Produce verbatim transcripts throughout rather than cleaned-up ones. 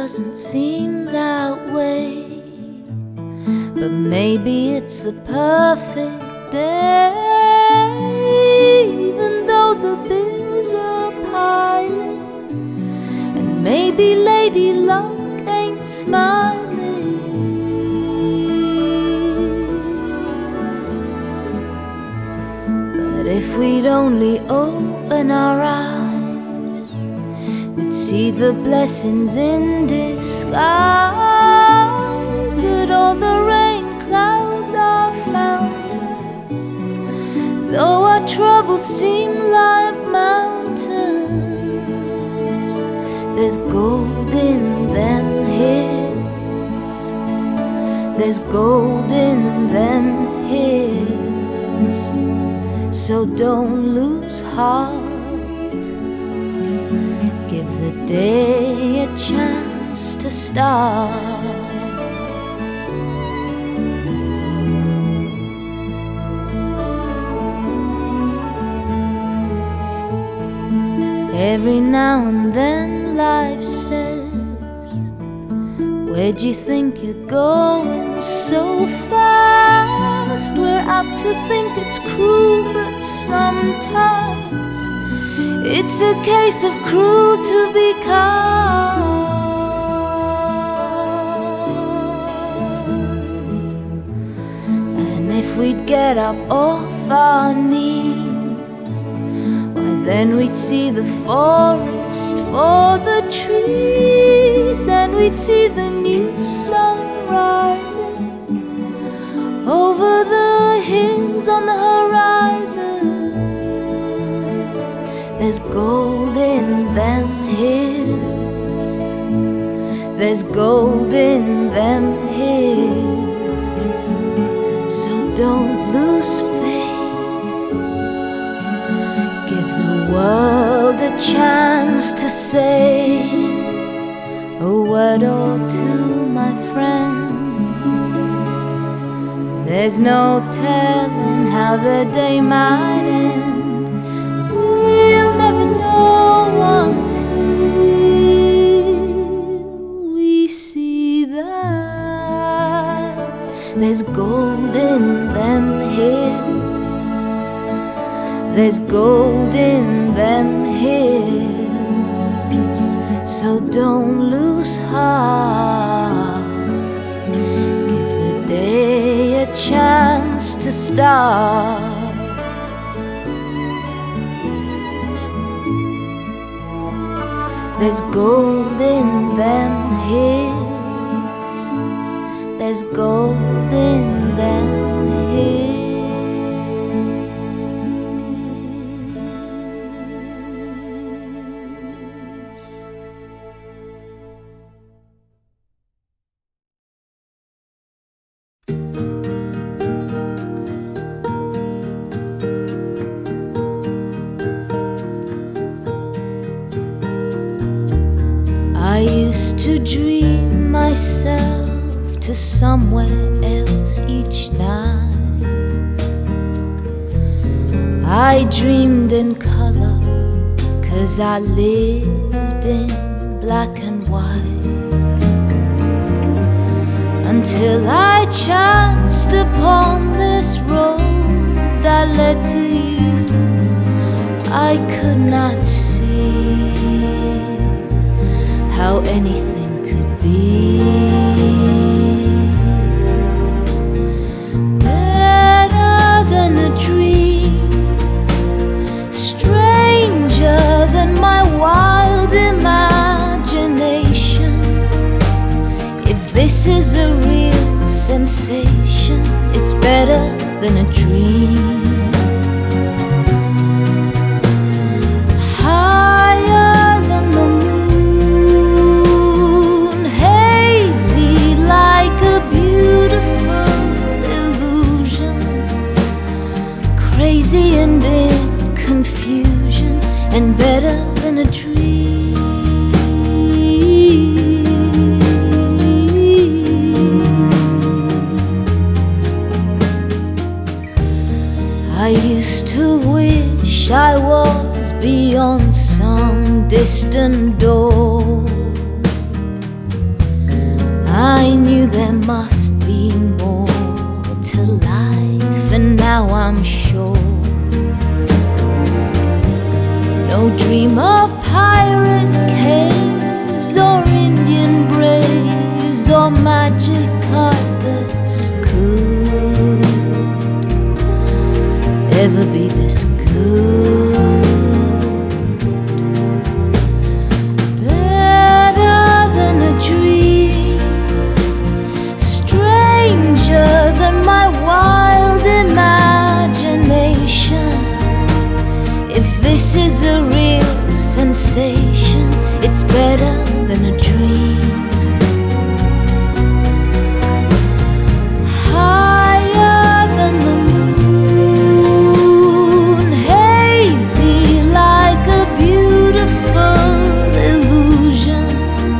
doesn't seem that way, but maybe it's the perfect day. Even though the bills are piling, and maybe Lady Luck ain't smiling, but if we'd only open our eyes, we'd see the blessings in disguise, that all the rain clouds are fountains, though our troubles seem like mountains. There's gold in them hills, there's gold in them hills. So don't lose heart, give the day a chance to start. Every now and then life says, where'd you think you're going so fast? We're apt to think it's cruel, but sometimes it's a case of cruel to be kind. And if we'd get up off our knees, then we'd see the forest for the trees, and we'd see the new sun rising over the hills on the horizon. There's gold in them hills, there's gold in them hills. So don't lose faith, world a chance to say a word or two, my friend. There's no telling how the day might end. We'll never know until we see that there's gold in them hills, there's gold in them hills. So don't lose heart, give the day a chance to start. There's gold in them hills, there's gold in them hills. I used to dream myself to somewhere else each night. I dreamed in color, 'cause I lived in black and white, until I chanced upon this road that led to you. I could not see how anything could be better than a dream, stranger than my wild imagination. If this is a real sensation, it's better than a dream. Crazy and in confusion, and better than a dream. I used to wish I was beyond some distant door, I knew there must be more to life, and now I'm sure. No dream of pirate caves or Indian braves or magic carpets could ever be this good. Better than a dream, stranger than my wild imagination. If this is a real sensation, it's better than a dream. Higher than the moon, hazy like a beautiful illusion,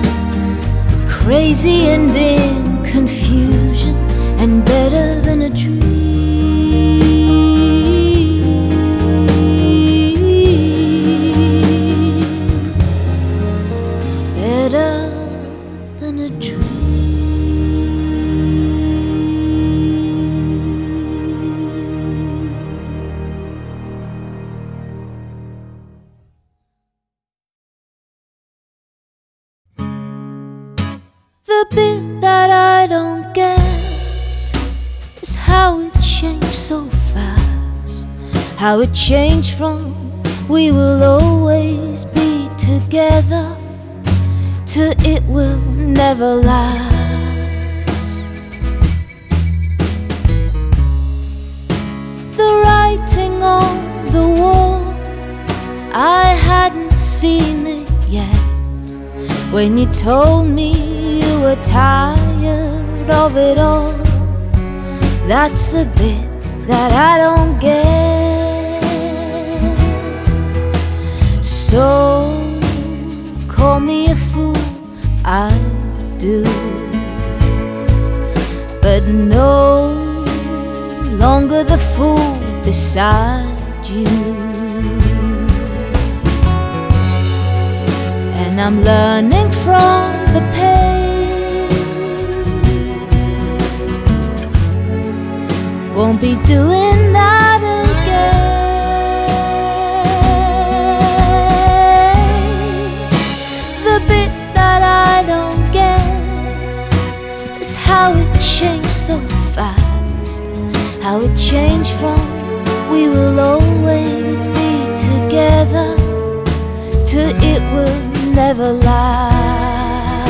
crazy and in confusion, and better than a dream. The bit that I don't get is how it changed so fast. How it changed from we will always be together to it will never last. The writing on the wall, I hadn't seen it yet when you told me you were tired of it all. That's the bit that I don't get. So call me a fool, I do, but no longer the fool beside you. And I'm learning from the pain, won't be doing that again. The bit that I don't get is how it changed so fast. How it changed from we will always be together to it will never last.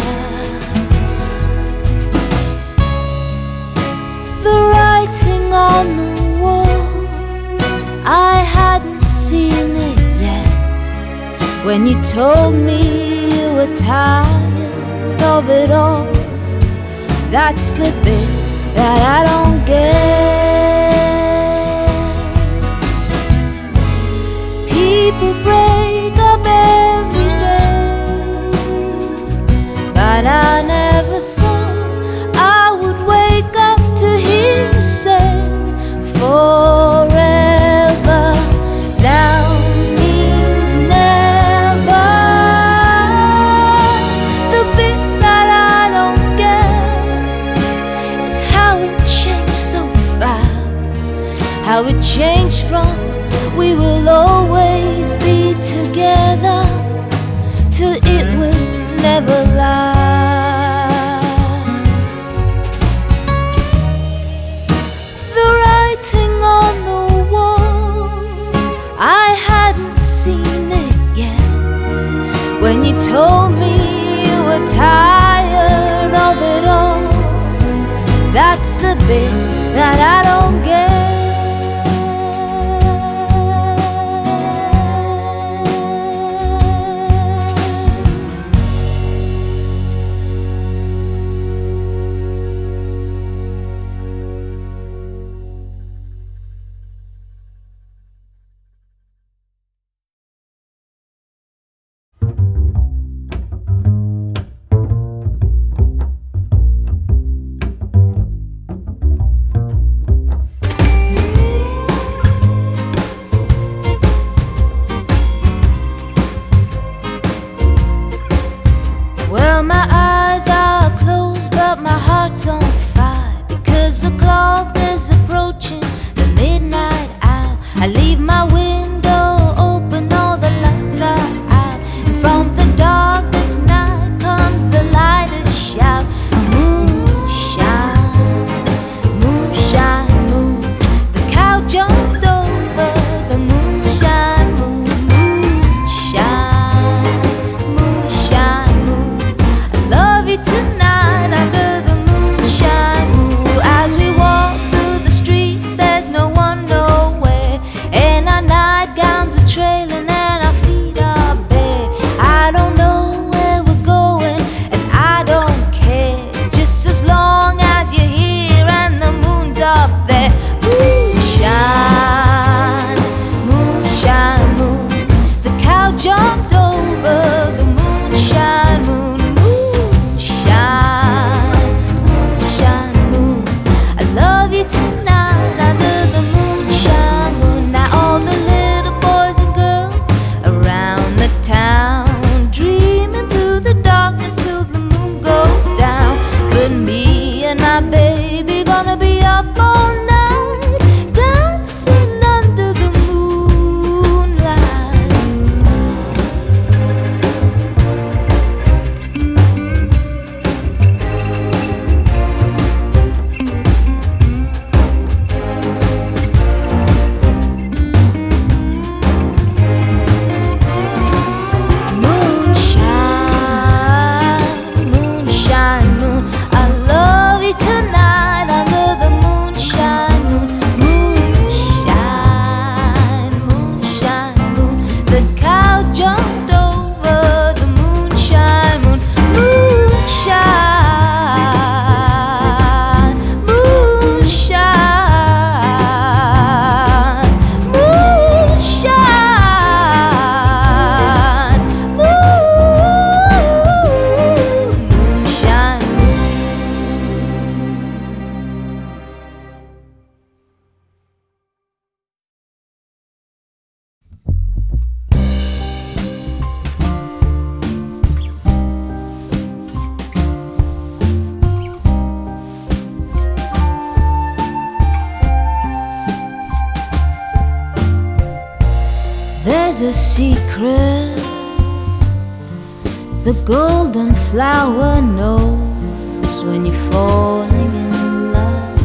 The writing on the wall, I hadn't seen it yet when you told me you were tired of it all. That's the bit that I don't get. People break up every day, but I never thought I would wake up to hear you say forever now means never. The bit that I don't get is how it changed so fast. How it changed from we will always be together till it will never last. The writing on the wall, I hadn't seen it yet when you told me you were tired of it all. That's the bit that I don't get. heart's on fire because the clock is approaching the midnight hour. I leave my window open, all the lights are out, and from the darkest night comes the lighted shout. Moonshine, moonshine, moon. The cow jumped over the moonshine moon. Moonshine, moonshine moon. I love you tonight under the moonshine moon. As we walk through the streets, there's no one nowhere, and our nightgowns are trailing and our feet are bare. I don't know where we're going and I don't care, just as long as you're here and the moon's up there. Moonshine, moonshine moon. The cow jumped over the moonshine moon. Moonshine, moonshine moon. I love you tonight under the moonshine moon. Now all the little boys and girls around the town dreaming through the darkness till the moon goes down. But me and my baby gonna be up all night dancing under the moonlight. Moonshine, moonshine moon. I love you tonight under the moonshine moon. Moonshine, moonshine moon. The cow jumped over the moonshine moon. Moonshine, moonshine, moonshine, moonshine. There's a secret the golden flower knows when you're falling in love.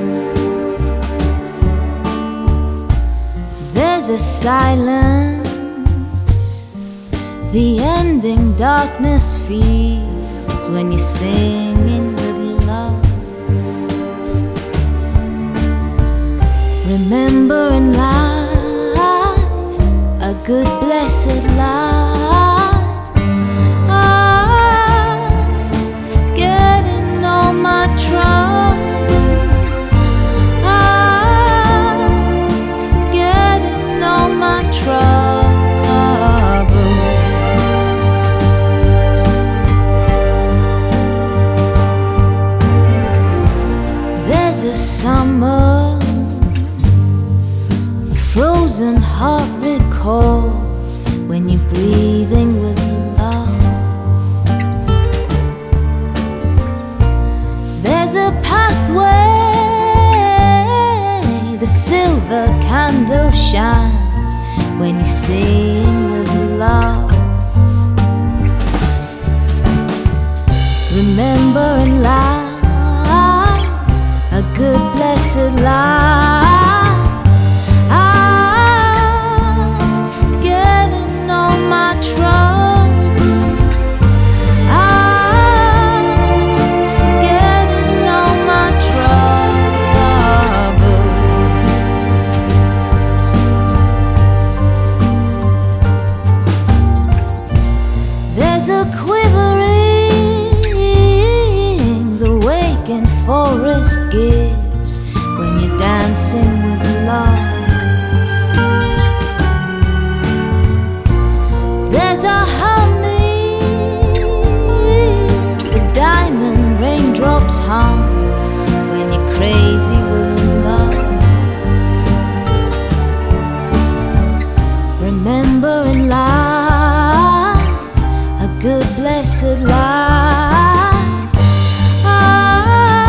There's a silence the ending darkness feels when you're singing with love. Remember in life a good blessed life. I'm forgetting all my troubles. I'm forgetting all my troubles. There's a summer, a frozen heart recalls when you're breathing with love. There's a pathway, the silver candle shines when you sing with love. Remember in life a good blessed life. I'm forgetting all my troubles. I'm forgetting all my troubles. There's a quivering the waking forest gives when you're dancing with love. There's a humming the diamond raindrops hum when you're crazy with love. Remember in life a good blessed life. Ah,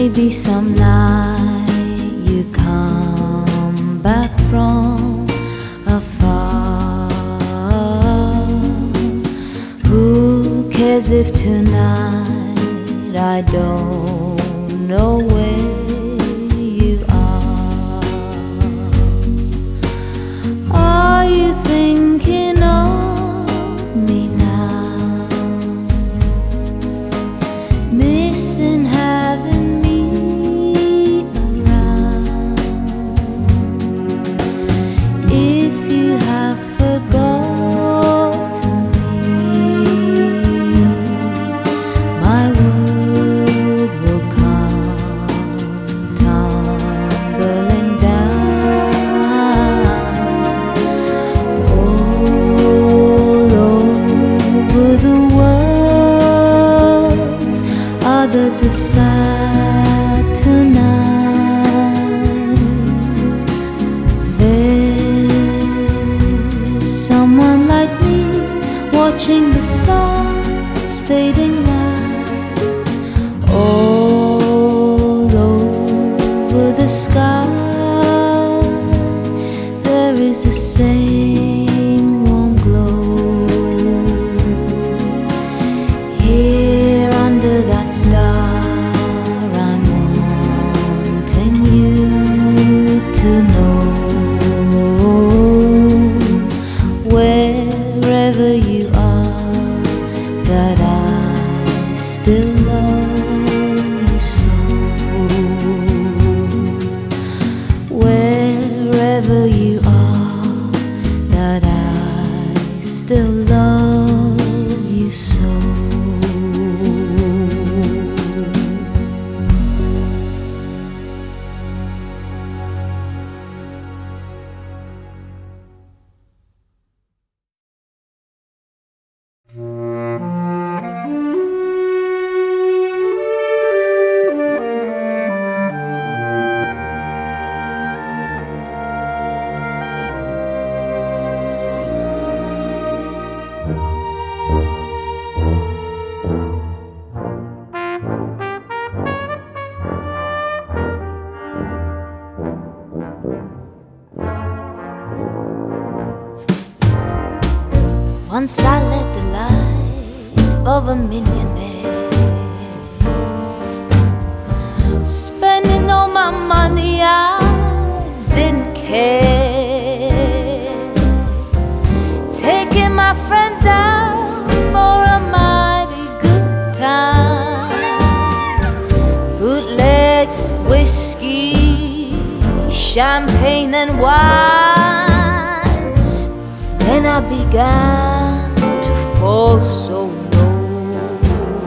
Maybe some night you come back from afar. Who cares if tonight I don't know where you are? Are you thinking of me now? Missing having me around. If you have forgotten me, my world will come tumbling down. All over the world, others are sad tonight. There's someone like me watching the sun's fading light all over the sky. There is the same warm glow here under that star. I'm wanting you to know, wherever you are, that I still love you so. Wherever you are, that I still love you so. Once I led the life of a millionaire, spending all my money, I didn't care. Taking my friends out for a mighty good time, bootleg whiskey, champagne and wine. Then I began to fall so low,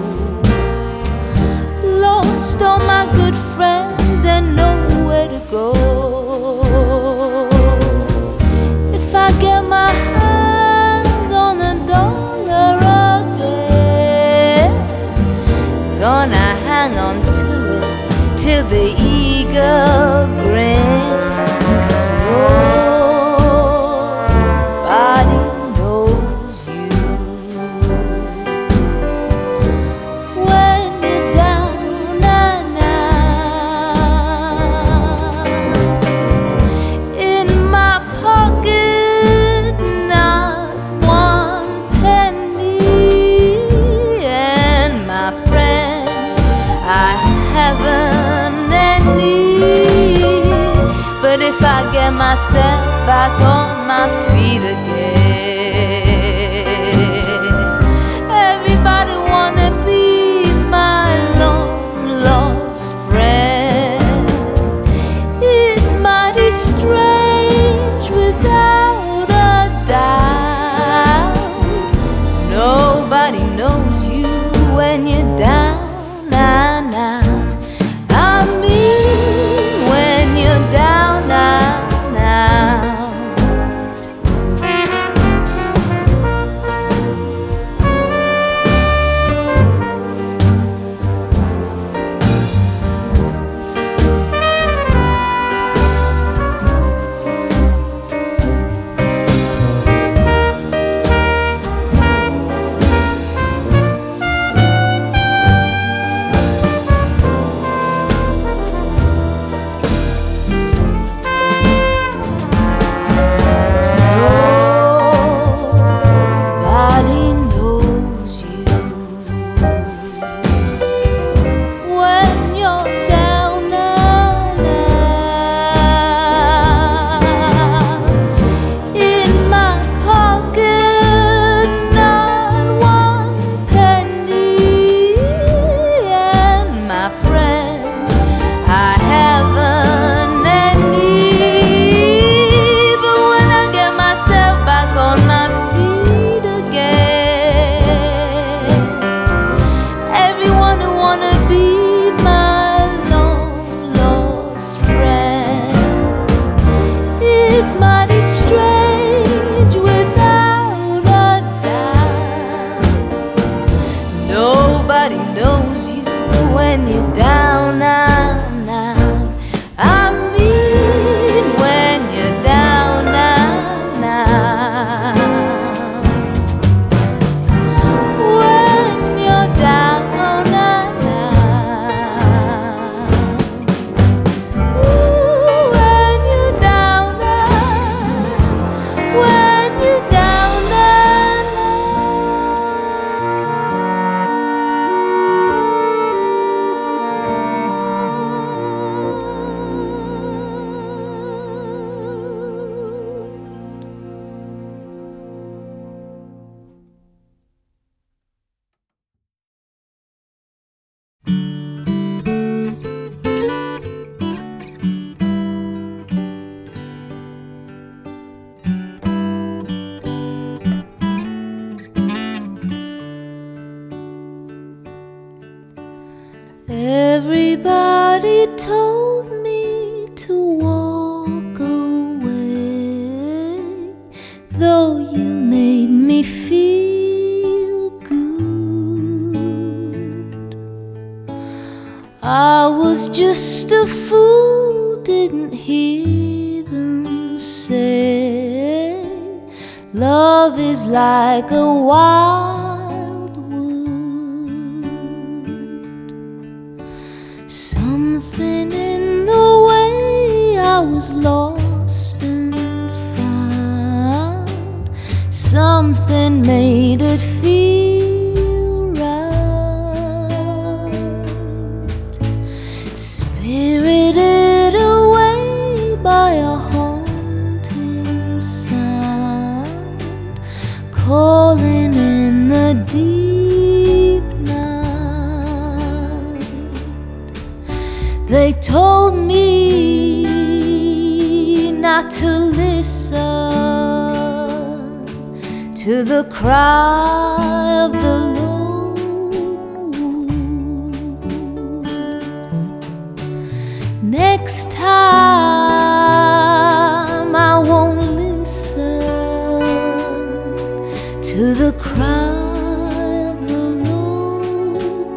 lost all my good friends and nowhere to go. If I get my hands on a dollar again, gonna hang on to it till the eagle grins, 'cause no if I get myself back on my feet again. Everybody wanna be my long lost friend. It's mighty strange without a doubt. Nobody knows you when you're down and out. I mean, when you're down and out. friends. I haven't any, but when I get myself back on my feet again, everyone who wanna be my long lost friend, it's mighty strange without a doubt. Nobody knows you when you're down and out. I mean when you're down and out. When you're down and out. Ooh, when you're down and when you're down and everybody told me to walk away, though you made me feel good. I was just a fool, didn't hear them say love is like a wild wood. Something in the way I was lost and found, something made it feel right. Spirited away by a haunting sound, calling in the deep night. They told me not to listen to the cry of the lone wolf. Next time I won't listen to the cry of the lone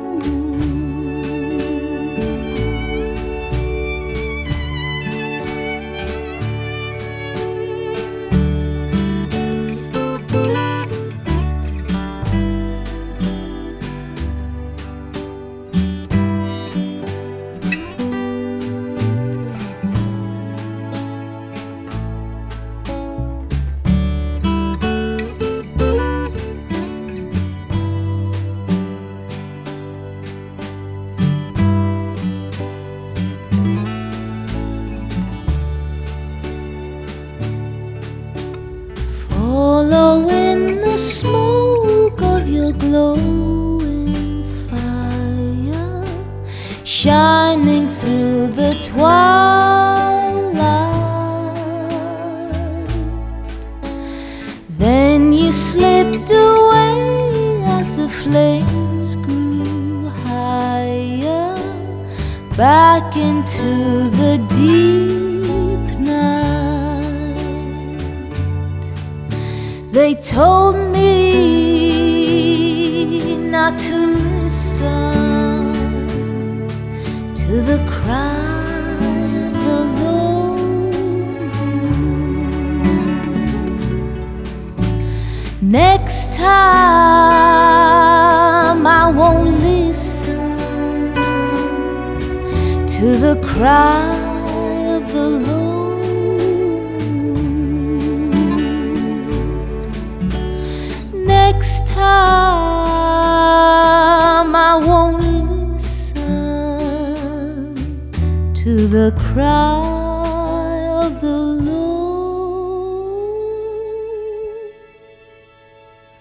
following the smoke of your glowing fire, shining through the twilight. Then you slipped away as the flames grew higher, back into the deep night. They told me not to listen to the cry of the lone wolf. Next time I won't listen to the cry of the lone wolf. Next time I won't listen to the cry of the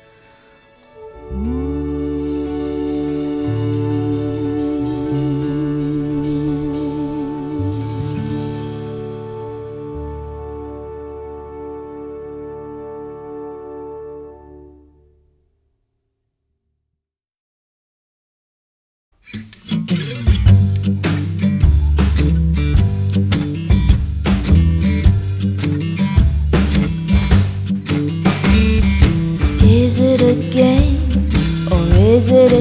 lone wolf.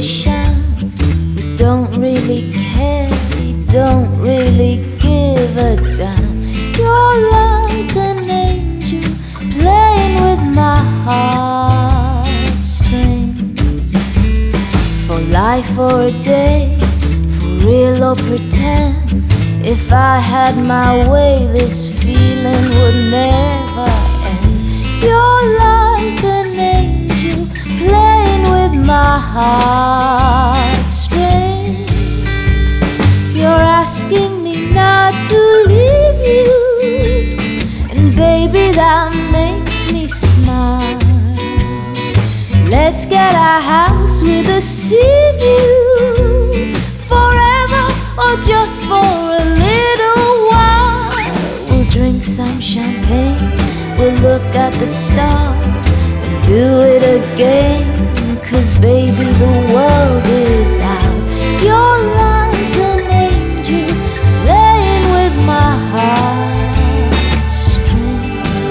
shine. You don't really care, you don't really give a damn. You're like an angel playing with my heartstrings. For life or a day, for real or pretend, if I had my way, this feeling would never end. You're like an angel playing with my heartstrings. You're asking me not to leave you, and baby, that makes me smile. Let's get a house with a sea view, forever or just for a little while. We'll drink some champagne, we'll look at the stars and do it again. 'Cause baby, the world is ours. You're like an angel playing with my heartstrings.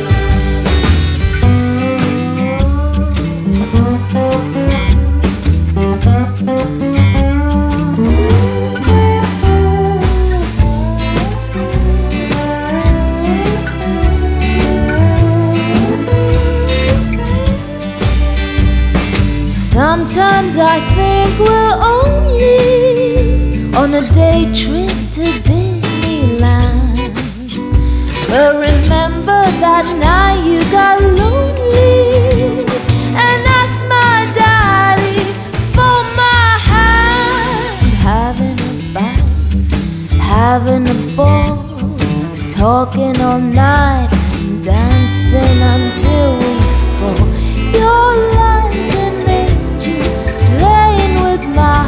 Sometimes I think we're only on a day trip to Disneyland. But remember that night you got lonely and asked my daddy for my hand. Having a bite, having a ball, talking all night and dancing until we fall. You're like an angel playing with my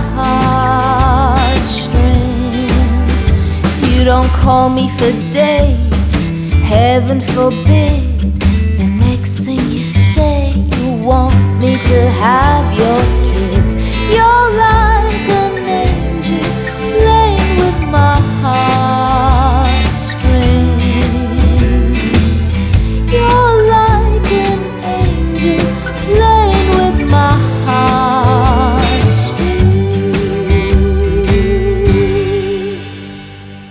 heartstrings. You don't call me for days, heaven forbid. The next thing you say, you want me to have your kids. You're like an angel playing with my heartstrings. You're like an angel playing with my heartstrings.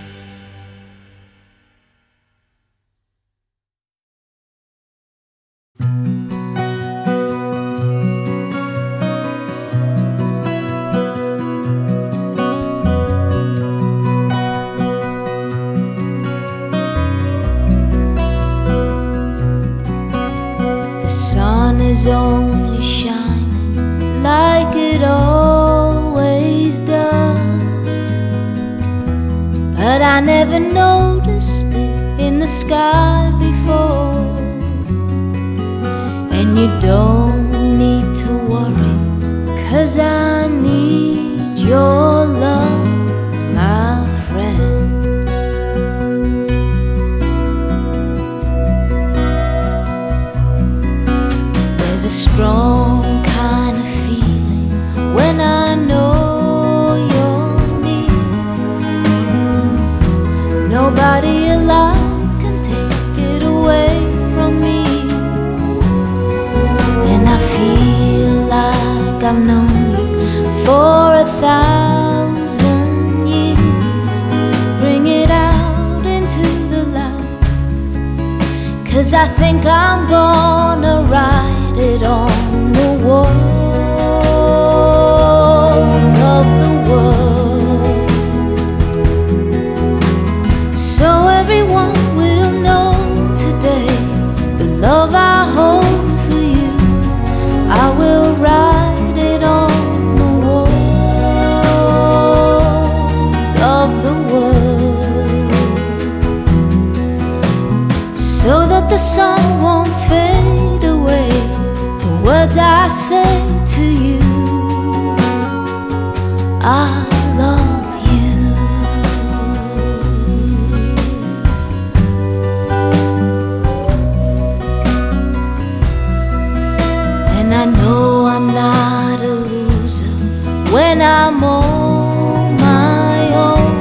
The sun is only shining like it always does, but I never noticed it in the sky before. And you don't need to worry, 'cause I need your love, my friend. There's a strong kind of feeling when I know you're near. Nobody alive can take it away from me. And I feel like I've known you for a thousand years. Bring it out into the light, 'cause I think I'm gonna write it on the walls of the world, so everyone will know today the love I hold for you. I will write it on the walls of the world, so that the sun won't fade away. The words I say to you, I love you. And I know I'm not a loser when I'm on my own.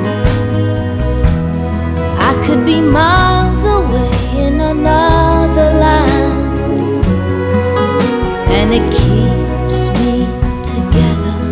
I could be miles away in another land, and it keeps me together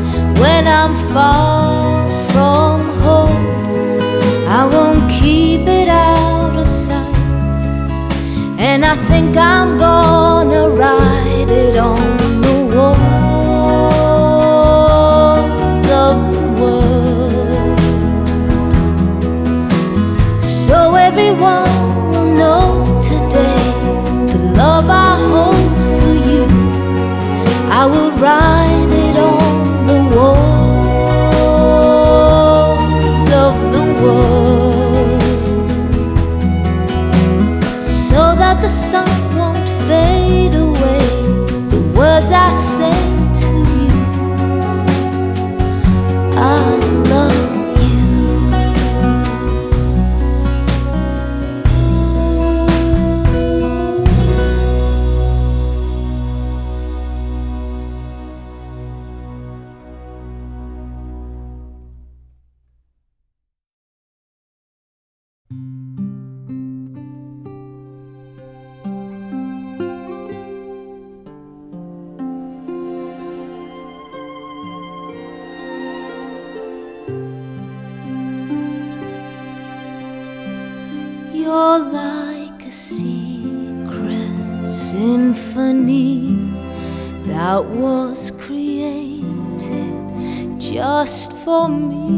You're like a secret symphony that was created just for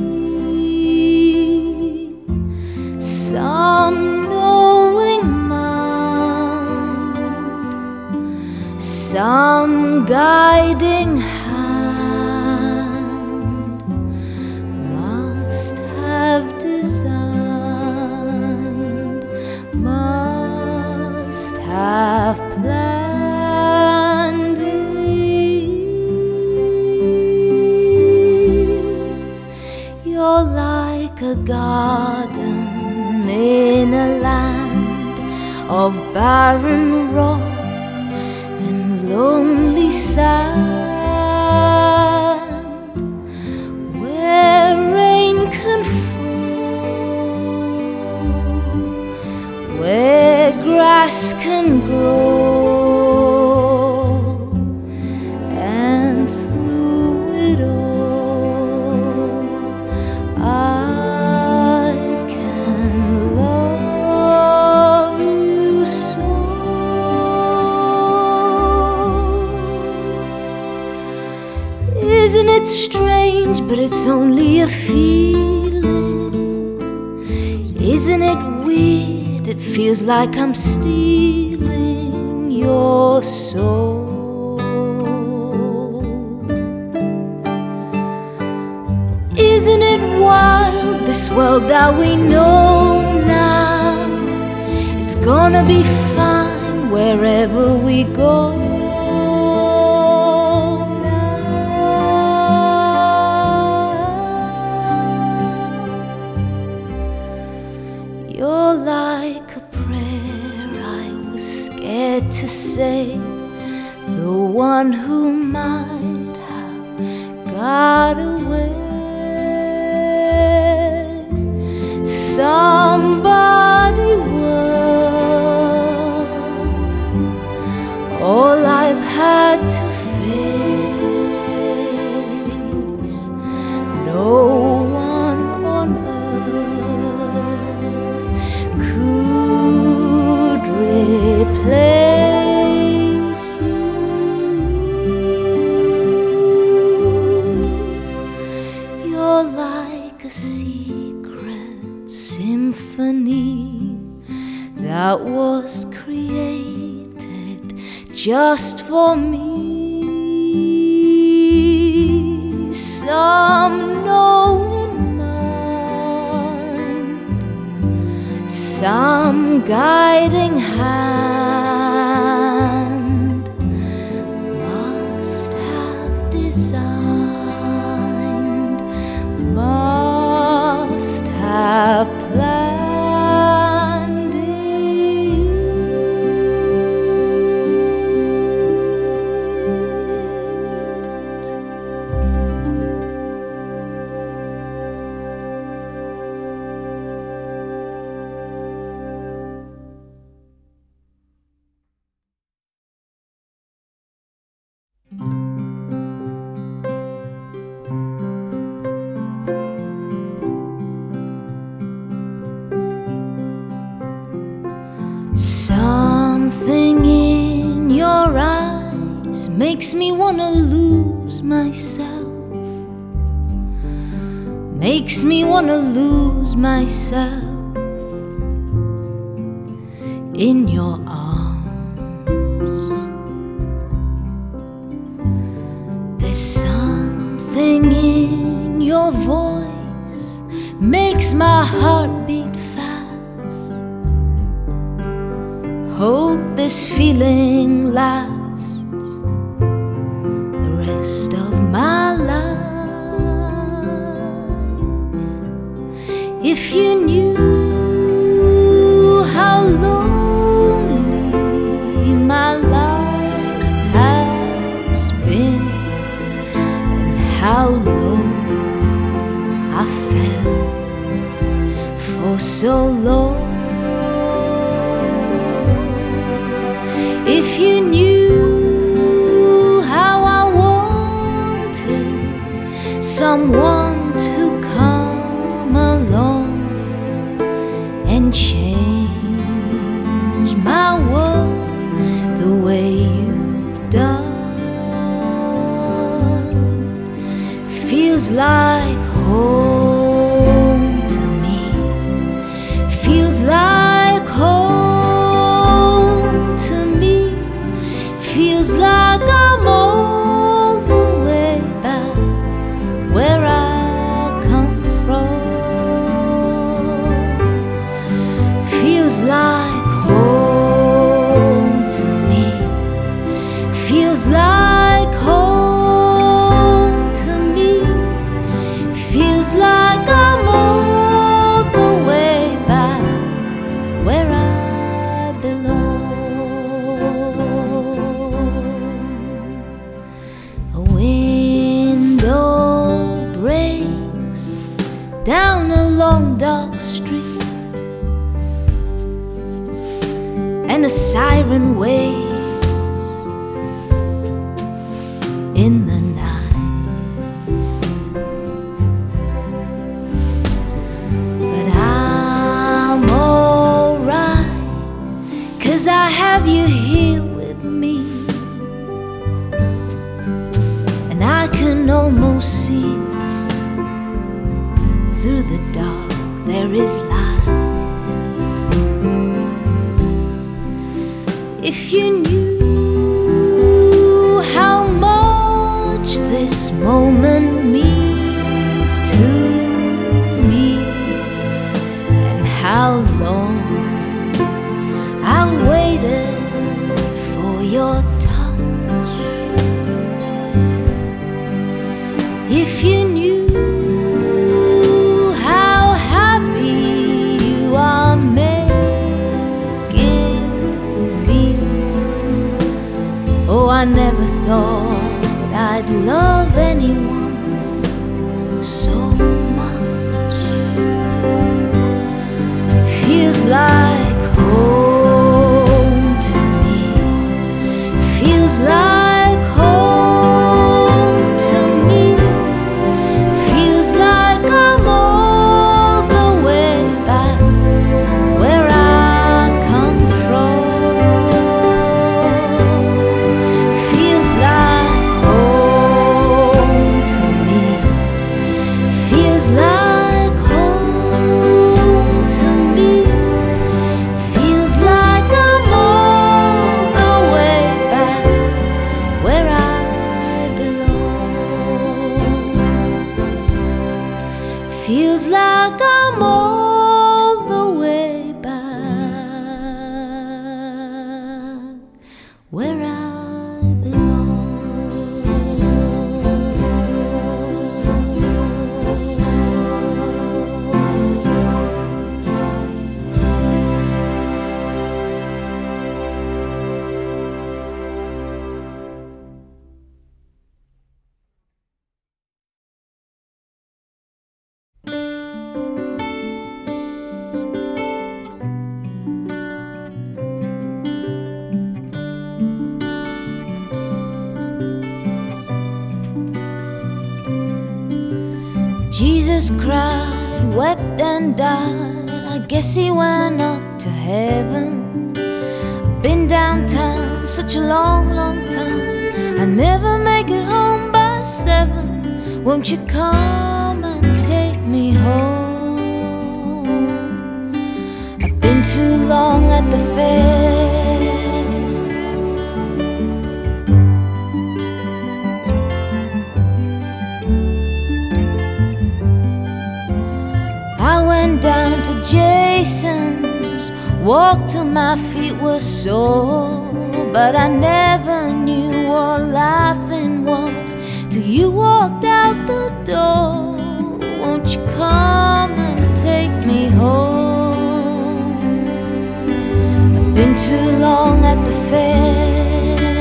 me. Some knowing mind, some guiding hand must have designed, must have planned it. You're like a garden in a land of barren rock and lonely sand, where rain can fall, where grass can grow, and through it all I can love you so. Isn't it strange, but it's only a feeling? Isn't it weird, it feels like I'm stealing your soul? Isn't it wild, this world that we know now? It's gonna be fine wherever we go. You're like a prayer I was scared to say, the one who might have got away. Somebody worth all I've had to face. No one on earth could replace you. You're like a secret symphony that was created just for me. Some knowing mind, some guiding hand must have designed, must have planned it. Something in your eyes makes me wanna lose myself, makes me wanna lose myself in your arms. There's something in your voice makes my heart beat fast. Hope this feeling lasts the rest of my life. If you knew how lonely my life has been, and how low I felt for so long. If you knew how I wanted someone to come along and change dark street, and a siren wails in the night. But I'm alright, 'cause I have you here with me, and I can almost see through the dark there is light. If you knew how much this moment means to me, and how long I've waited for your touch. If you knew how happy you are making me. Oh, I never thought I'd love anyone so much. Feels like home to me. Feels like home to me. Feels like I'm all the way back where I come from. Feels like home to me. Feels like home to me. Feels like I'm all the way back where I belong. Feels like I'm all the way back where I belong. Jesus cried, wept and died. I guess he went up to heaven. I've been downtown such a long, long time. I never make it home by seven. Won't you come and take me home? I've been too long at the fair. I went down to Jason's, walked till my feet were sore, but I never knew what laughing was till you walked out the door. Won't you come and take me home? I've been too long at the fair,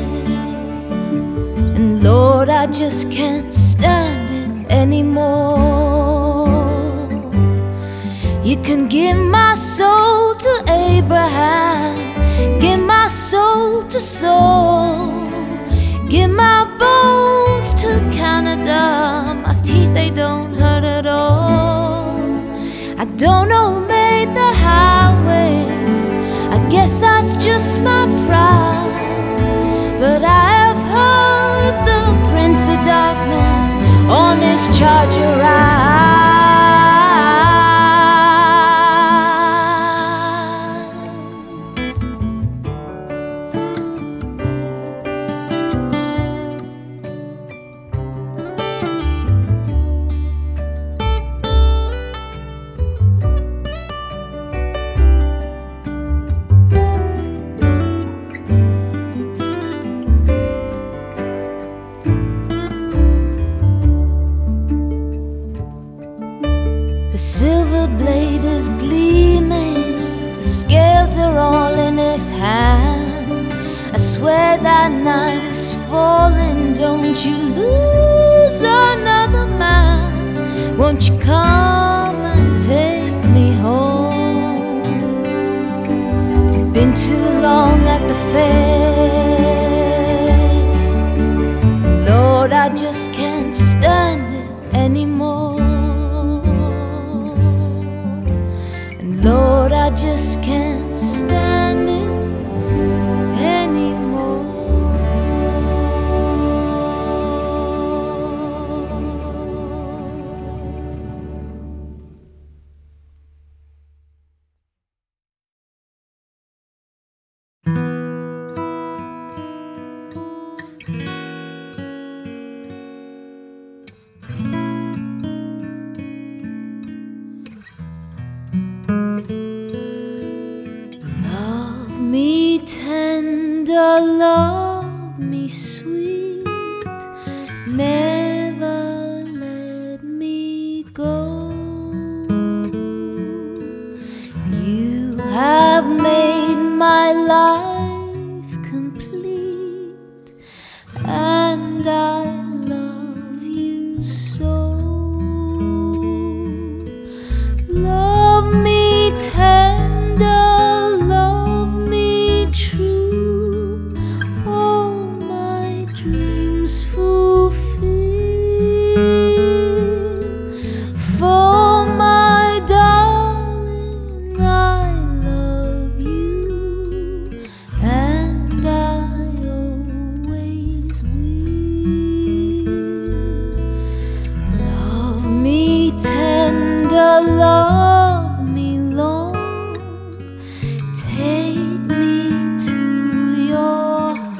and Lord, I just can't stand it anymore. You can give my soul to Abraham, give my soul to Saul, give my bones to Canada. My teeth, they don't hurt at all. I don't know who made the highway, I guess that's just my pride. But I have heard the Prince of Darkness on his charger ride. The silver blade is gleaming, the scales are all in his hands. I swear that night is falling, don't you lose another man. Won't you come and take fade. Lord, I just can't stand it anymore. And Lord, I just can't stand it anymore. Love me tender, love me sweet, never let me go. You have made my life complete, and I love you so. Love me tender, love me true, all my dreams fulfill. For my darling, I love you, and I always will. Love me tender, love me long, take me to your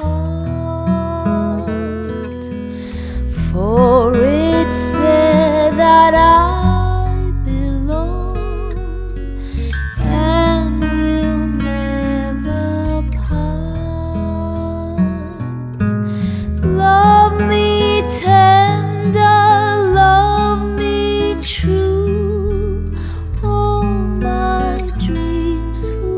heart, for it's there that I belong, and will never part. Love me tender, love me true, all my dreams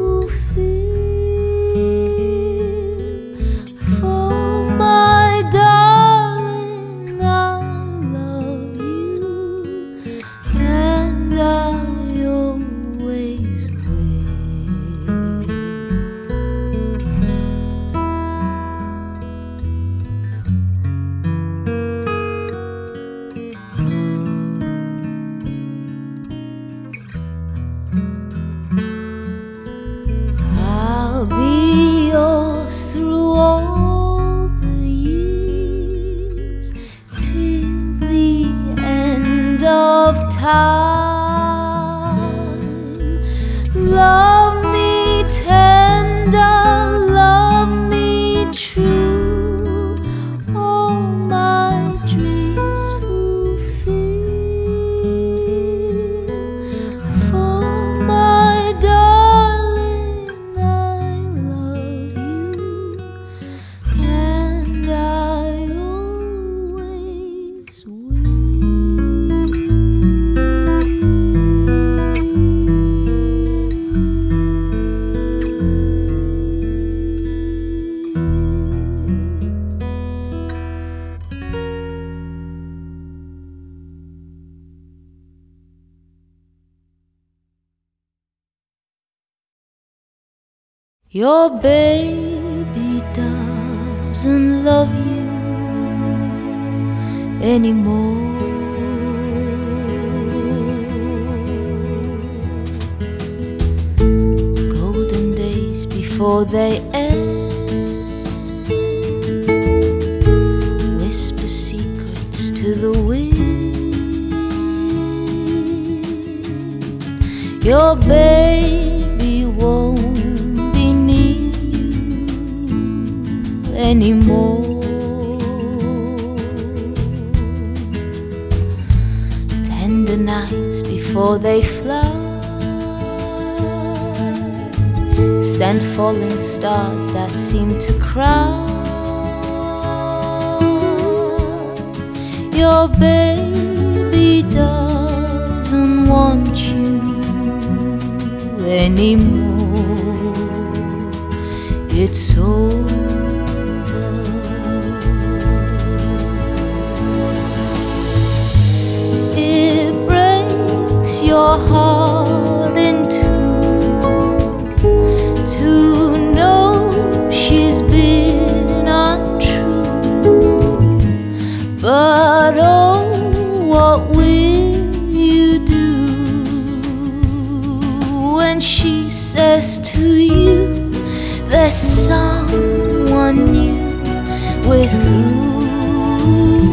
fulfill. For my darling, I love you, and I always will. I'll be yours through all the years, till the end of time. Love me tender, love me true, all my dreams fulfill. For my darling, I love you, and I always Your baby doesn't love you anymore. Golden days before they end, whisper secrets to the wind. Your baby won't anymore. Tender nights before they fly, send falling stars that seem to cry. Your baby doesn't want you anymore. It's over. Your heart in two, to know she's and she says to you, there's someone new. We're through,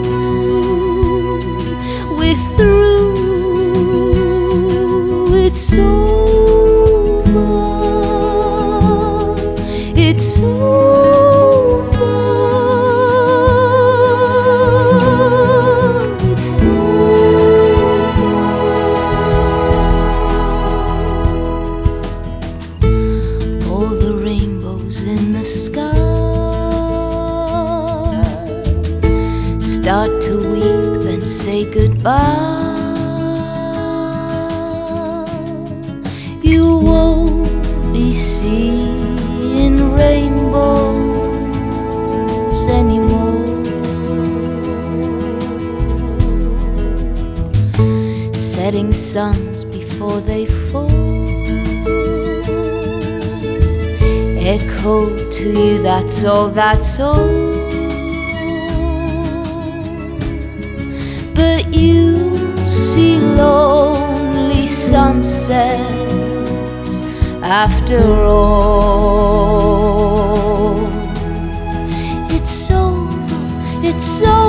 we're through. It's over, it's over, it's over. All the rainbows in the sky start to weep, then say goodbye. You won't be seeing rainbows anymore. Setting suns before they fall echo to you, that's all, that's all. But you see lonely sunsets after all. It's over, it's over.